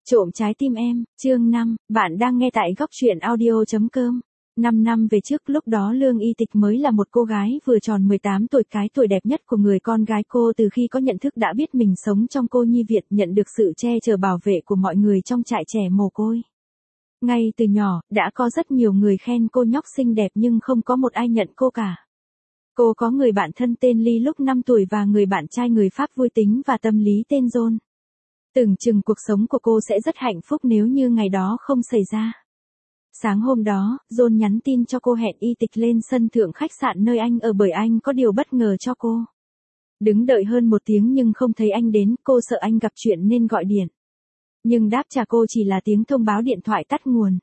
Trộm trái tim em, chương 5, bạn đang nghe tại góc truyện audio.com. 5 năm về trước, lúc đó Lương Y Tịch mới là một cô gái vừa tròn 18 tuổi, cái tuổi đẹp nhất của người con gái. Cô từ khi có nhận thức đã biết mình sống trong cô nhi viện, nhận được sự che chở bảo vệ của mọi người trong trại trẻ mồ côi. Ngay từ nhỏ, đã có rất nhiều người khen cô nhóc xinh đẹp nhưng không có một ai nhận cô cả. Cô có người bạn thân tên Ly lúc 5 tuổi và người bạn trai người Pháp vui tính và tâm lý tên John. Tưởng chừng cuộc sống của cô sẽ rất hạnh phúc nếu như ngày đó không xảy ra. Sáng hôm đó, John nhắn tin cho cô hẹn Y Tịch lên sân thượng khách sạn nơi anh ở bởi anh có điều bất ngờ cho cô. Đứng đợi hơn 1 tiếng nhưng không thấy anh đến, cô sợ anh gặp chuyện nên gọi điện. Nhưng đáp trả cô chỉ là tiếng thông báo điện thoại tắt nguồn.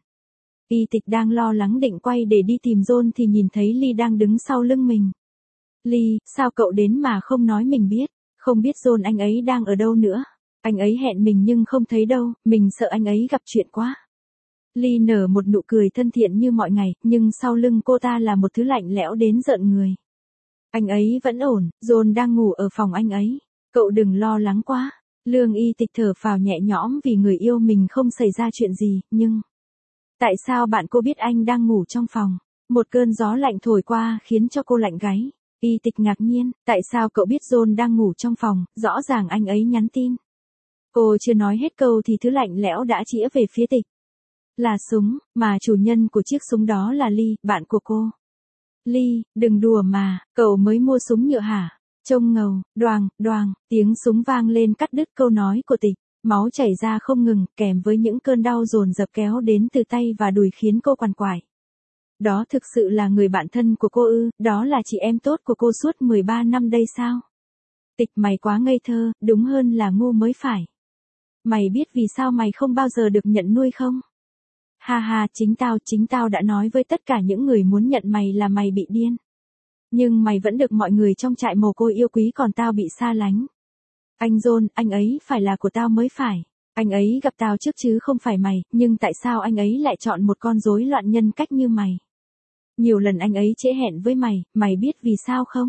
Y Tịch đang lo lắng định quay để đi tìm John thì nhìn thấy Ly đang đứng sau lưng mình. Ly, sao cậu đến mà không nói mình biết, không biết John anh ấy đang ở đâu nữa. Anh ấy hẹn mình nhưng không thấy đâu, mình sợ anh ấy gặp chuyện quá. Ly nở một nụ cười thân thiện như mọi ngày, nhưng sau lưng cô ta là một thứ lạnh lẽo đến rợn người. Anh ấy vẫn ổn, John đang ngủ ở phòng anh ấy. Cậu đừng lo lắng quá. Lương Y Tịch thở phào nhẹ nhõm vì người yêu mình không xảy ra chuyện gì, nhưng... Tại sao bạn cô biết anh đang ngủ trong phòng? Một cơn gió lạnh thổi qua khiến cho cô lạnh gáy. Y Tịch ngạc nhiên, tại sao cậu biết John đang ngủ trong phòng, rõ ràng anh ấy nhắn tin. Cô chưa nói hết câu thì thứ lạnh lẽo đã chĩa về phía Tịch. Là súng, mà chủ nhân của chiếc súng đó là Ly, bạn của cô. Ly, đừng đùa mà, cậu mới mua súng nhựa hả? Trông ngầu, đoàng, đoàng, tiếng súng vang lên cắt đứt câu nói của Tịch. Máu chảy ra không ngừng, kèm với những cơn đau dồn dập kéo đến từ tay và đùi khiến cô quằn quại. Đó thực sự là người bạn thân của cô ư, đó là chị em tốt của cô suốt 13 năm đây sao? Tịch, mày quá ngây thơ, đúng hơn là ngu mới phải. Mày biết vì sao mày không bao giờ được nhận nuôi không? Ha ha, chính tao đã nói với tất cả những người muốn nhận mày là mày bị điên. Nhưng mày vẫn được mọi người trong trại mồ côi yêu quý còn tao bị xa lánh. Anh John, anh ấy phải là của tao mới phải. Anh ấy gặp tao trước chứ không phải mày, nhưng tại sao anh ấy lại chọn một con rối loạn nhân cách như mày? Nhiều lần anh ấy trễ hẹn với mày biết vì sao không?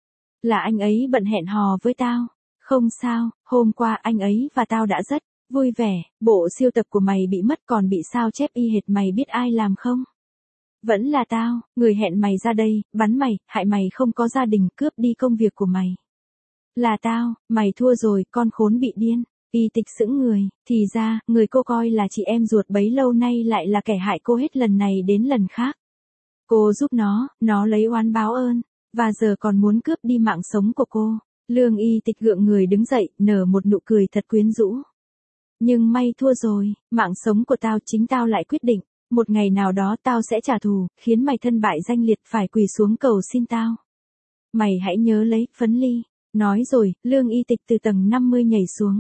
Là anh ấy bận hẹn hò với tao. Không sao, hôm qua anh ấy và tao đã rất vui vẻ, bộ siêu tập của mày bị mất còn bị sao chép y hệt, mày biết ai làm không? Vẫn là tao, người hẹn mày ra đây, bắn mày, hại mày không có gia đình, cướp đi công việc của mày. Là tao, mày thua rồi, con khốn bị điên. Y Tịch sững người, thì ra, người cô coi là chị em ruột bấy lâu nay lại là kẻ hại cô hết lần này đến lần khác. Cô giúp nó lấy oán báo ơn, và giờ còn muốn cướp đi mạng sống của cô. Lương Y Tịch gượng người đứng dậy, nở một nụ cười thật quyến rũ. Nhưng may thua rồi, mạng sống của tao chính tao lại quyết định. Một ngày nào đó tao sẽ trả thù, khiến mày thân bại danh liệt phải quỳ xuống cầu xin tao. Mày hãy nhớ lấy, Phấn Ly. Nói rồi, Lương Y Tịch từ tầng 50 nhảy xuống.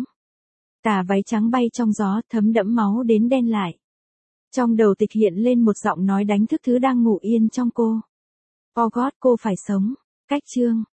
Tà váy trắng bay trong gió, thấm đẫm máu đến đen lại. Trong đầu Tịch hiện lên một giọng nói đánh thức thứ đang ngủ yên trong cô. Oh God, cô phải sống. Cách chương